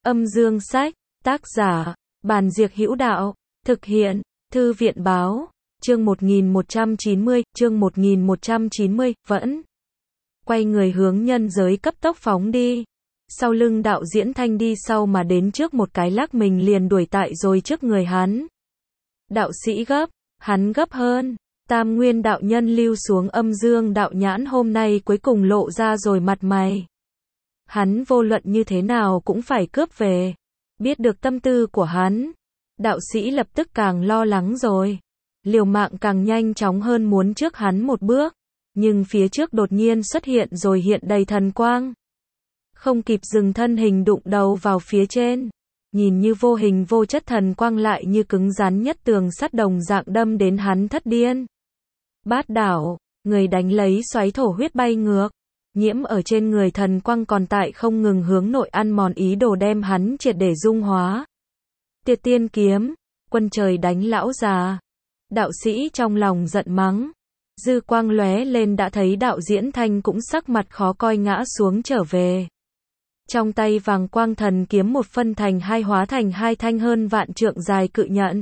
Âm dương sách, tác giả, Bàn Diệc Hữu Đạo, thực hiện, Thư viện báo, chương 1190, vẫn. Quay người hướng nhân giới cấp tốc phóng đi. Sau lưng đạo diễn Thanh đi sau mà đến trước một cái lắc mình liền đuổi tại rồi trước người hắn. Đạo sĩ gấp, hắn gấp hơn. Tam nguyên đạo nhân lưu xuống âm dương đạo nhãn hôm nay cuối cùng lộ ra rồi mặt mày. Hắn vô luận như thế nào cũng phải cướp về. Biết được tâm tư của hắn, đạo sĩ lập tức càng lo lắng rồi. Liều mạng càng nhanh chóng hơn muốn trước hắn một bước. Nhưng phía trước đột nhiên xuất hiện rồi hiện đầy thần quang. Không kịp dừng thân hình đụng đầu vào phía trên. Nhìn như vô hình vô chất thần quang lại như cứng rắn nhất tường sắt đồng dạng đâm đến hắn thất điên. Bát đảo, người đánh lấy xoáy thổ huyết bay ngược. Nhiễm ở trên người thần quang còn tại không ngừng hướng nội ăn mòn ý đồ đem hắn triệt để dung hóa. Tiệt tiên kiếm, quân trời đánh lão già. Đạo sĩ trong lòng giận mắng. Dư quang lóe lên đã thấy đạo diễn Thanh cũng sắc mặt khó coi ngã xuống trở về. Trong tay vàng quang thần kiếm một phân thành hai hóa thành hai thanh hơn vạn trượng dài cự nhận.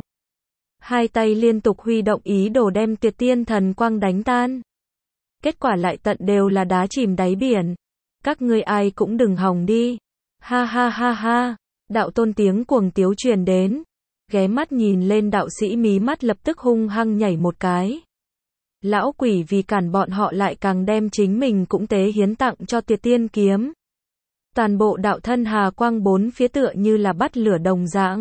Hai tay liên tục huy động ý đồ đem tiệt tiên thần quang đánh tan. Kết quả lại tận đều là đá chìm đáy biển. Các ngươi ai cũng đừng hòng đi. Ha ha ha ha. Đạo tôn tiếng cuồng tiếu truyền đến. Ghé mắt nhìn lên đạo sĩ mí mắt lập tức hung hăng nhảy một cái. Lão quỷ vì cản bọn họ lại càng đem chính mình cũng tế hiến tặng cho tiệt tiên kiếm. Toàn bộ đạo thân hà quang bốn phía tựa như là bắt lửa đồng dạng.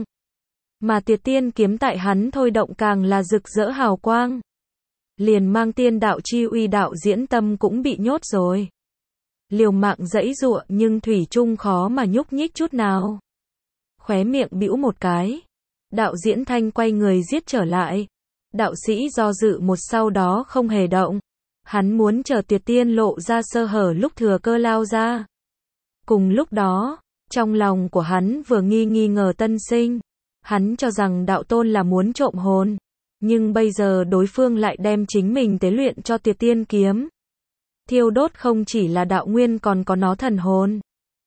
Mà tiệt tiên kiếm tại hắn thôi động càng là rực rỡ hào quang. Liền mang tiên đạo chi uy đạo diễn tâm cũng bị nhốt rồi. Liều mạng giãy giụa nhưng thủy chung khó mà nhúc nhích chút nào. Khóe miệng bĩu một cái. Đạo diễn Thanh quay người giết trở lại. Đạo sĩ do dự một sau đó không hề động. Hắn muốn chờ tiệt tiên lộ ra sơ hở lúc thừa cơ lao ra. Cùng lúc đó, trong lòng của hắn vừa nghi ngờ tân sinh. Hắn cho rằng đạo tôn là muốn trộm hồn. Nhưng bây giờ đối phương lại đem chính mình tế luyện cho tiệt tiên kiếm. Thiêu đốt không chỉ là đạo nguyên còn có nó thần hồn.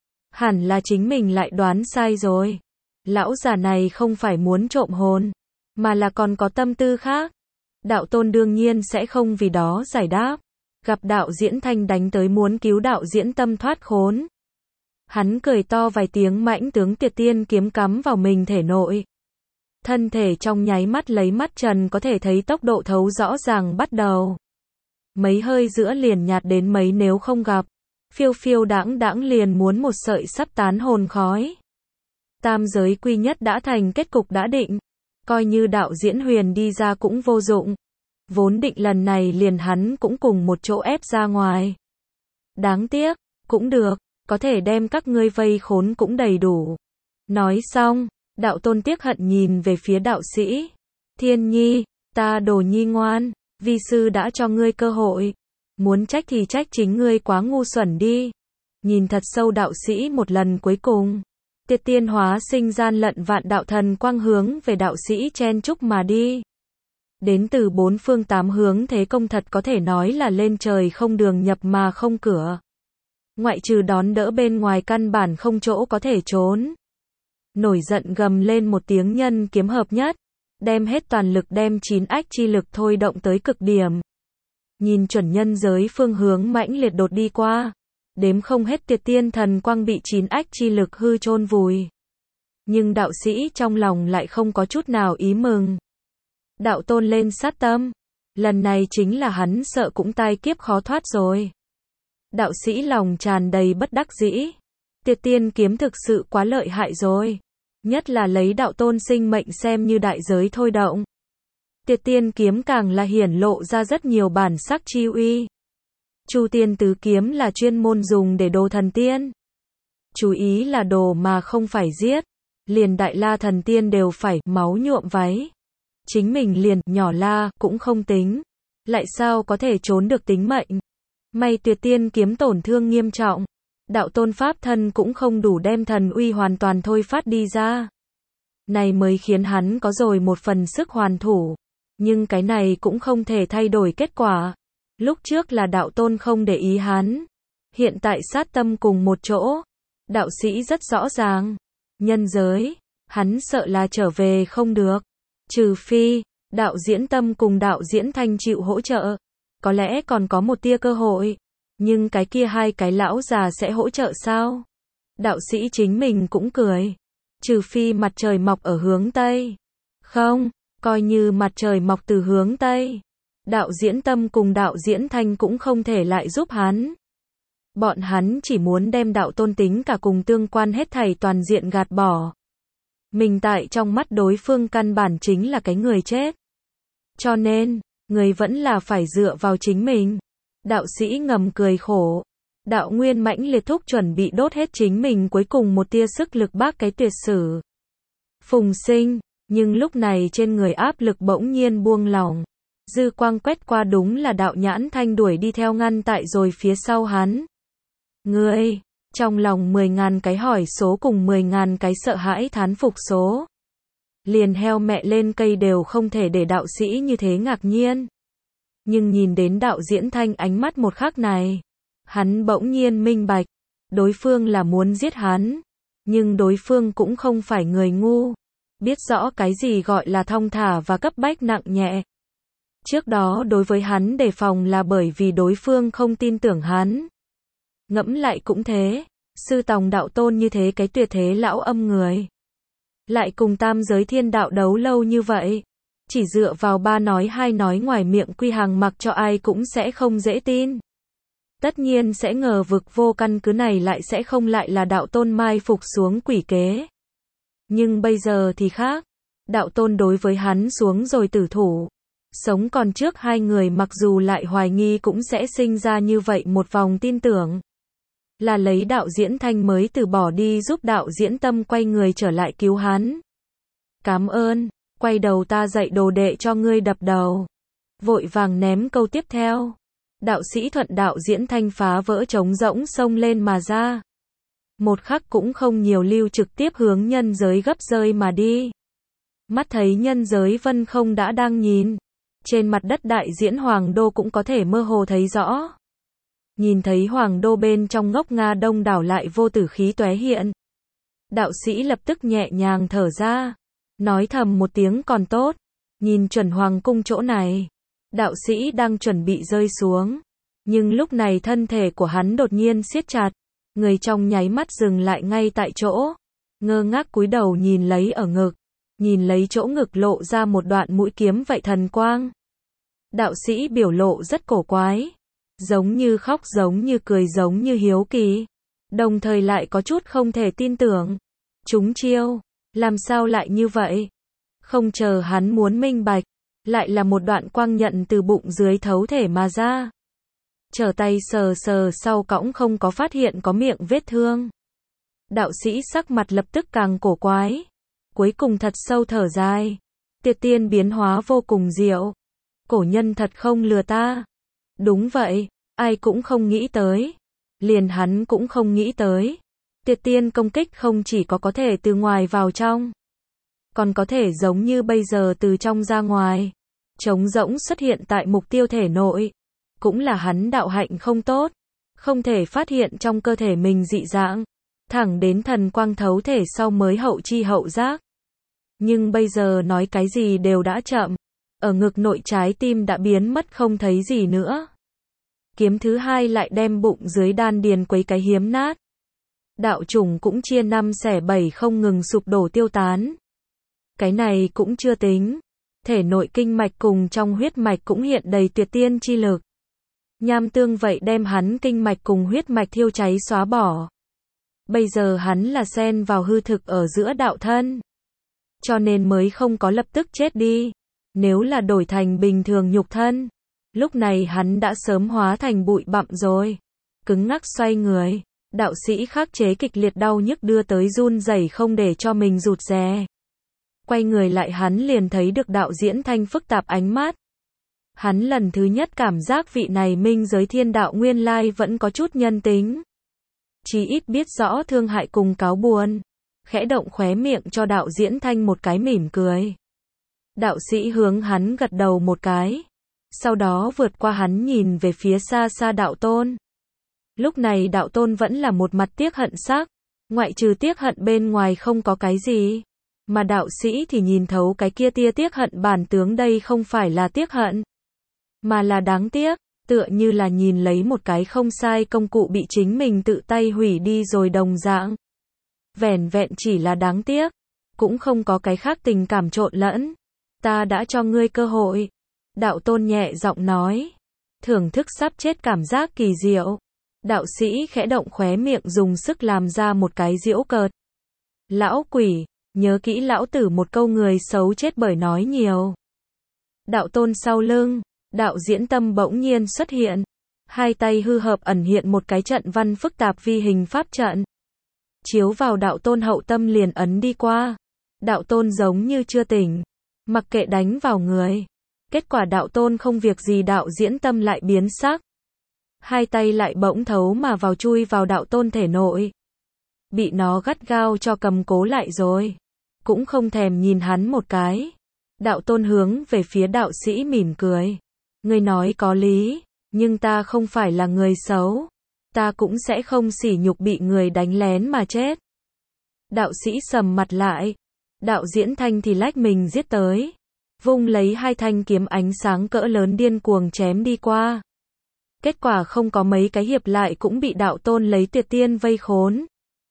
Hẳn là chính mình lại đoán sai rồi. Lão già này không phải muốn trộm hồn, mà là còn có tâm tư khác. Đạo tôn đương nhiên sẽ không vì đó giải đáp. Gặp đạo diễn Thanh đánh tới muốn cứu đạo diễn tâm thoát khốn. Hắn cười to vài tiếng mãnh tướng tiệt tiên kiếm cắm vào mình thể nội. Thân thể trong nháy mắt lấy mắt trần có thể thấy tốc độ thấu rõ ràng bắt đầu. Mấy hơi giữa liền nhạt đến mấy nếu không gặp. Phiêu phiêu đãng đãng liền muốn một sợi sắp tán hồn khói. Tam giới quy nhất đã thành kết cục đã định. Coi như đạo diễn Huyền đi ra cũng vô dụng. Vốn định lần này liền hắn cũng cùng một chỗ ép ra ngoài. Đáng tiếc, cũng được, có thể đem các ngươi vây khốn cũng đầy đủ. Nói xong, đạo tôn tiếc hận nhìn về phía đạo sĩ. Thiên nhi, ta đồ nhi ngoan, vi sư đã cho ngươi cơ hội. Muốn trách thì trách chính ngươi quá ngu xuẩn đi. Nhìn thật sâu đạo sĩ một lần cuối cùng. Tiệt tiên hóa sinh gian lận vạn đạo thần quang hướng về đạo sĩ chen chúc mà đi. Đến từ bốn phương tám hướng thế công thật có thể nói là lên trời không đường nhập mà không cửa. Ngoại trừ đón đỡ bên ngoài căn bản không chỗ có thể trốn. Nổi giận gầm lên một tiếng nhân kiếm hợp nhất. Đem hết toàn lực đem 9 ách chi lực thôi động tới cực điểm. Nhìn chuẩn nhân giới phương hướng mãnh liệt đột đi qua. Đếm không hết tiệt tiên thần quang bị 9 ách chi lực hư chôn vùi. Nhưng đạo sĩ trong lòng lại không có chút nào ý mừng. Đạo tôn lên sát tâm. Lần này chính là hắn sợ cũng tai kiếp khó thoát rồi. Đạo sĩ lòng tràn đầy bất đắc dĩ. Tiệt tiên kiếm thực sự quá lợi hại rồi. Nhất là lấy đạo tôn sinh mệnh xem như đại giới thôi động. Tiệt tiên kiếm càng là hiển lộ ra rất nhiều bản sắc chi uy. Chu tiên tứ kiếm là chuyên môn dùng để đồ thần tiên. Chú ý là đồ mà không phải giết. Liền đại la thần tiên đều phải máu nhuộm váy. Chính mình liền nhỏ la cũng không tính. Lại sao có thể trốn được tính mệnh. May tuyệt tiên kiếm tổn thương nghiêm trọng. Đạo tôn pháp thân cũng không đủ đem thần uy hoàn toàn thôi phát đi ra. Này mới khiến hắn có rồi một phần sức hoàn thủ. Nhưng cái này cũng không thể thay đổi kết quả. Lúc trước là đạo tôn không để ý hắn. Hiện tại sát tâm cùng một chỗ. Đạo sĩ rất rõ ràng. Nhân giới, hắn sợ là trở về không được. Trừ phi, đạo diễn Tâm cùng đạo diễn Thanh chịu hỗ trợ. Có lẽ còn có một tia cơ hội. Nhưng cái kia hai cái lão già sẽ hỗ trợ sao? Đạo sĩ chính mình cũng cười. Trừ phi mặt trời mọc ở hướng Tây. Không, coi như mặt trời mọc từ hướng Tây. Đạo diễn Tâm cùng đạo diễn Thanh cũng không thể lại giúp hắn. Bọn hắn chỉ muốn đem đạo tôn tính cả cùng tương quan hết thảy toàn diện gạt bỏ. Mình tại trong mắt đối phương căn bản chính là cái người chết. Cho nên, người vẫn là phải dựa vào chính mình. Đạo sĩ ngầm cười khổ. Đạo nguyên mãnh liệt thúc chuẩn bị đốt hết chính mình cuối cùng một tia sức lực bác cái tuyệt sử. Phùng Sinh, nhưng lúc này trên người áp lực bỗng nhiên buông lỏng. Dư quang quét qua đúng là đạo nhãn Thanh đuổi đi theo ngăn tại rồi phía sau hắn. Ngươi, trong lòng 10.000 cái hỏi số cùng 10.000 cái sợ hãi thán phục số. Liền heo mẹ lên cây đều không thể để đạo sĩ như thế ngạc nhiên. Nhưng nhìn đến đạo diễn Thanh ánh mắt một khắc này, hắn bỗng nhiên minh bạch, đối phương là muốn giết hắn, nhưng đối phương cũng không phải người ngu, biết rõ cái gì gọi là thong thả và cấp bách nặng nhẹ. Trước đó đối với hắn đề phòng là bởi vì đối phương không tin tưởng hắn. Ngẫm lại cũng thế, sư tòng đạo tôn như thế cái tuyệt thế lão âm người. Lại cùng tam giới thiên đạo đấu lâu như vậy. Chỉ dựa vào ba nói hai nói ngoài miệng quy hàng mặc cho ai cũng sẽ không dễ tin. Tất nhiên sẽ ngờ vực vô căn cứ này lại sẽ không lại là đạo tôn mai phục xuống quỷ kế. Nhưng bây giờ thì khác. Đạo tôn đối với hắn xuống rồi tử thủ. Sống còn trước hai người mặc dù lại hoài nghi cũng sẽ sinh ra như vậy một vòng tin tưởng. Là lấy đạo diễn Thanh mới từ bỏ đi giúp đạo diễn Tâm quay người trở lại cứu hắn. Cảm ơn, quay đầu ta dạy đồ đệ cho ngươi đập đầu. Vội vàng ném câu tiếp theo. Đạo sĩ thuận đạo diễn Thanh phá vỡ trống rỗng xông lên mà ra. Một khắc cũng không nhiều lưu trực tiếp hướng nhân giới gấp rơi mà đi. Mắt thấy nhân giới vân không đã đang nhìn. Trên mặt đất đại diễn Hoàng Đô cũng có thể mơ hồ thấy rõ. Nhìn thấy Hoàng Đô bên trong ngốc Nga đông đảo lại vô tử khí tóe hiện. Đạo sĩ lập tức nhẹ nhàng thở ra. Nói thầm một tiếng còn tốt. Nhìn chuẩn Hoàng cung chỗ này. Đạo sĩ đang chuẩn bị rơi xuống. Nhưng lúc này thân thể của hắn đột nhiên siết chặt. Người trong nháy mắt dừng lại ngay tại chỗ. Ngơ ngác cúi đầu nhìn lấy ở ngực. Nhìn lấy chỗ ngực lộ ra một đoạn mũi kiếm vậy thần quang. Đạo sĩ biểu lộ rất cổ quái. Giống như khóc giống như cười giống như hiếu kỳ. Đồng thời lại có chút không thể tin tưởng. Trúng chiêu. Làm sao lại như vậy? Không chờ hắn muốn minh bạch. Lại là một đoạn quang nhận từ bụng dưới thấu thể mà ra. Trở tay sờ sờ sau cõng không có phát hiện có miệng vết thương. Đạo sĩ sắc mặt lập tức càng cổ quái. Cuối cùng thật sâu thở dài. Tiệt tiên biến hóa vô cùng diệu. Cổ nhân thật không lừa ta. Đúng vậy, ai cũng không nghĩ tới. Liền hắn cũng không nghĩ tới. Tiệt tiên công kích không chỉ có thể từ ngoài vào trong. Còn có thể giống như bây giờ từ trong ra ngoài. Trống rỗng xuất hiện tại mục tiêu thể nội. Cũng là hắn đạo hạnh không tốt. Không thể phát hiện trong cơ thể mình dị dạng. Thẳng đến thần quang thấu thể sau mới hậu chi hậu giác. Nhưng bây giờ nói cái gì đều đã chậm. Ở ngực nội trái tim đã biến mất không thấy gì nữa. Kiếm thứ hai lại đem bụng dưới đan điền quấy cái hiếm nát. Đạo chủng cũng chia 5 xẻ 7 không ngừng sụp đổ tiêu tán. Cái này cũng chưa tính. Thể nội kinh mạch cùng trong huyết mạch cũng hiện đầy tuyệt tiên chi lực. Nham tương vậy đem hắn kinh mạch cùng huyết mạch thiêu cháy xóa bỏ. Bây giờ hắn là xen vào hư thực ở giữa đạo thân. Cho nên mới không có lập tức chết đi. Nếu là đổi thành bình thường nhục thân, lúc này hắn đã sớm hóa thành bụi bặm rồi. Cứng ngắc xoay người, đạo sĩ khắc chế kịch liệt đau nhức đưa tới run rẩy không để cho mình rụt rè. Quay người lại hắn liền thấy được đạo diễn Thanh phức tạp ánh mắt. Hắn lần thứ nhất cảm giác vị này minh giới thiên đạo nguyên lai vẫn có chút nhân tính. Chí ít biết rõ thương hại cùng cáo buồn. Khẽ động khóe miệng cho đạo diễn Thanh một cái mỉm cười. Đạo sĩ hướng hắn gật đầu một cái. Sau đó vượt qua hắn nhìn về phía xa xa đạo tôn. Lúc này đạo tôn vẫn là một mặt tiếc hận sắc. Ngoại trừ tiếc hận bên ngoài không có cái gì. Mà đạo sĩ thì nhìn thấu cái kia tia tiếc hận, bản tướng đây không phải là tiếc hận, mà là đáng tiếc, tựa như là nhìn lấy một cái không sai công cụ bị chính mình tự tay hủy đi rồi đồng dạng. Vẻn vẹn chỉ là đáng tiếc, cũng không có cái khác tình cảm trộn lẫn. Ta đã cho ngươi cơ hội. Đạo Tôn nhẹ giọng nói. Thưởng thức sắp chết cảm giác kỳ diệu. Đạo sĩ khẽ động khóe miệng dùng sức làm ra một cái giễu cợt. Lão quỷ, nhớ kỹ lão tử một câu người xấu chết bởi nói nhiều. Đạo Tôn sau lưng, Đạo Diễn Tâm bỗng nhiên xuất hiện. Hai tay hư hợp ẩn hiện một cái trận văn phức tạp vi hình pháp trận. Chiếu vào Đạo Tôn hậu tâm liền ấn đi qua. Đạo Tôn giống như chưa tỉnh. Mặc kệ đánh vào người. Kết quả Đạo Tôn không việc gì, Đạo Diễn Tâm lại biến sắc. Hai tay lại bỗng thấu mà vào chui vào Đạo Tôn thể nội. Bị nó gắt gao cho cầm cố lại rồi. Cũng không thèm nhìn hắn một cái. Đạo Tôn hướng về phía đạo sĩ mỉm cười. Ngươi nói có lý, nhưng ta không phải là người xấu. Ta cũng sẽ không sỉ nhục bị người đánh lén mà chết. Đạo sĩ sầm mặt lại. Đạo Diễn Thanh thì lách mình giết tới. Vung lấy hai thanh kiếm ánh sáng cỡ lớn điên cuồng chém đi qua. Kết quả không có mấy cái hiệp lại cũng bị Đạo Tôn lấy tuyệt tiên vây khốn.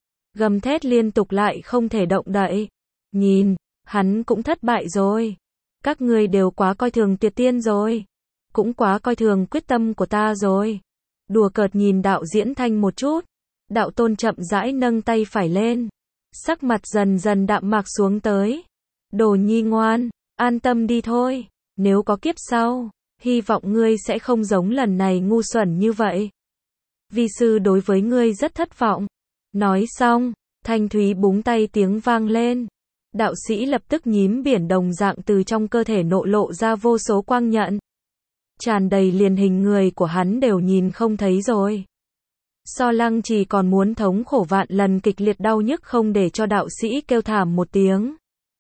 Gầm thét liên tục lại không thể động đậy. Nhìn, hắn cũng thất bại rồi. Các ngươi đều quá coi thường tuyệt tiên rồi. Cũng quá coi thường quyết tâm của ta rồi. Đùa cợt nhìn Đạo Diễn Thanh một chút. Đạo Tôn chậm rãi nâng tay phải lên. Sắc mặt dần dần đạm mạc xuống tới. Đồ nhi ngoan, an tâm đi thôi. Nếu có kiếp sau, hy vọng ngươi sẽ không giống lần này ngu xuẩn như vậy. Vi sư đối với ngươi rất thất vọng. Nói xong, thanh thúy búng tay tiếng vang lên. Đạo sĩ lập tức nhím biển đồng dạng từ trong cơ thể nộ lộ ra vô số quang nhận. Tràn đầy liền hình người của hắn đều nhìn không thấy rồi. So Lăng Trì còn muốn thống khổ vạn lần kịch liệt đau nhức không để cho đạo sĩ kêu thảm một tiếng.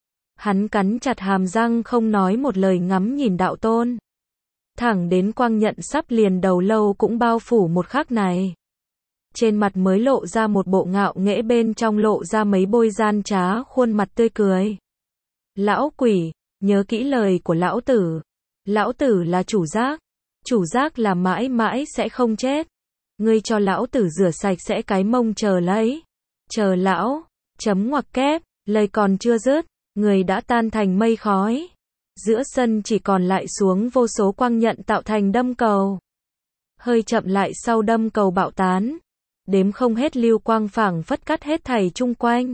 Hắn cắn chặt hàm răng không nói một lời ngắm nhìn Đạo Tôn. Thẳng đến quang nhận sắp liền đầu lâu cũng bao phủ một khắc này. Trên mặt mới lộ ra một bộ ngạo nghễ, bên trong lộ ra mấy bôi gian trá khuôn mặt tươi cười. Lão quỷ, nhớ kỹ lời của lão tử. Lão tử là chủ giác. Chủ giác là mãi mãi sẽ không chết. Ngươi cho lão tử rửa sạch sẽ cái mông chờ lấy. Chờ lão, chấm ngoặc kép, lời còn chưa dứt, người đã tan thành mây khói. Giữa sân chỉ còn lại xuống vô số quang nhận tạo thành đâm cầu. Hơi chậm lại sau đâm cầu bạo tán. Đếm không hết lưu quang phảng phất cắt hết thảy chung quanh.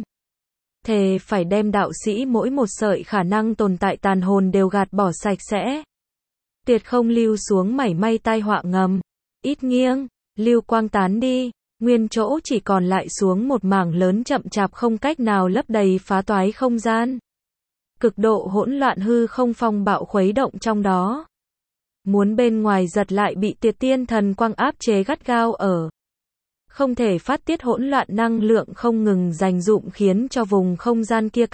Thề phải đem đạo sĩ mỗi một sợi khả năng tồn tại tàn hồn đều gạt bỏ sạch sẽ. Tuyệt không lưu xuống mảy may tai họa ngầm. Ít nghiêng, lưu quang tán đi, nguyên chỗ chỉ còn lại xuống một mảng lớn chậm chạp không cách nào lấp đầy phá toái không gian. Cực độ hỗn loạn hư không phong bạo khuấy động trong đó. Muốn bên ngoài giật lại bị Tiệt Tiên Thần Quang áp chế gắt gao ở. Không thể phát tiết hỗn loạn năng lượng không ngừng dành dụm khiến cho vùng không gian kia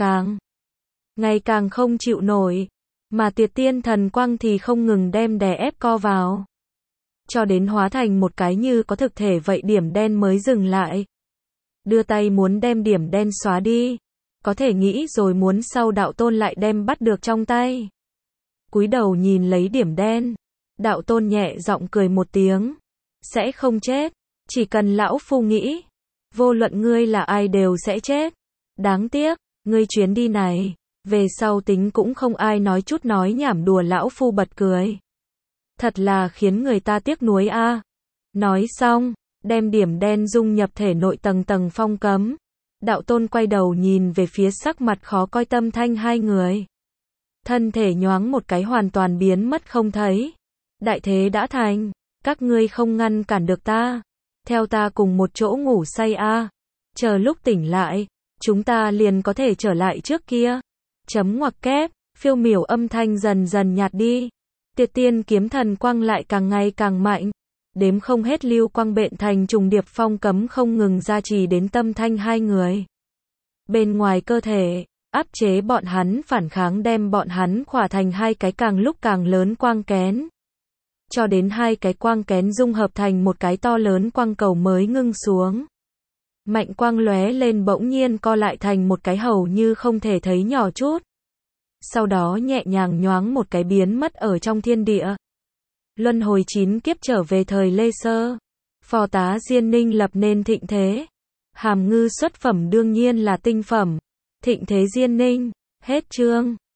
ngày càng không chịu nổi. Mà Tiệt Tiên Thần Quang thì không ngừng đem đè ép co vào. Cho đến hóa thành một cái như có thực thể vậy điểm đen mới dừng lại. Đưa tay muốn đem điểm đen xóa đi. Có thể nghĩ rồi muốn sau Đạo Tôn lại đem bắt được trong tay. Cúi đầu nhìn lấy điểm đen. Đạo Tôn nhẹ giọng cười một tiếng. Sẽ không chết. Chỉ cần lão phu nghĩ. Vô luận ngươi là ai đều sẽ chết. Đáng tiếc, ngươi chuyến đi này. Về sau tính cũng không ai nói chút nói nhảm, đùa lão phu bật cười. Thật là khiến người ta tiếc nuối a. Nói xong, đem điểm đen dung nhập thể nội tầng tầng phong cấm. Đạo Tôn quay đầu nhìn về phía sắc mặt khó coi Tâm Thanh hai người. Thân thể nhoáng một cái hoàn toàn biến mất không thấy. Đại thế đã thành, các ngươi không ngăn cản được ta. Theo ta cùng một chỗ ngủ say a. Chờ lúc tỉnh lại, chúng ta liền có thể trở lại trước kia. Chấm ngoặc kép, phiêu miểu âm thanh dần dần nhạt đi. Tiệt Tiên kiếm thần quang lại càng ngày càng mạnh. Đếm không hết lưu quang bện thành trùng điệp phong cấm không ngừng gia trì đến Tâm Thanh hai người. Bên ngoài cơ thể, áp chế bọn hắn phản kháng, đem bọn hắn khỏa thành hai cái càng lúc càng lớn quang kén. Cho đến hai cái quang kén dung hợp thành một cái to lớn quang cầu mới ngưng xuống. Mạnh quang lóe lên bỗng nhiên co lại thành một cái hầu như không thể thấy nhỏ chút. Sau đó nhẹ nhàng nhoáng một cái biến mất ở trong thiên địa. Luân hồi 9 kiếp trở về thời Lê Sơ. Phò tá Diên Ninh lập nên thịnh thế. Hàm Ngư xuất phẩm đương nhiên là tinh phẩm. Thịnh thế Diên Ninh. Hết chương.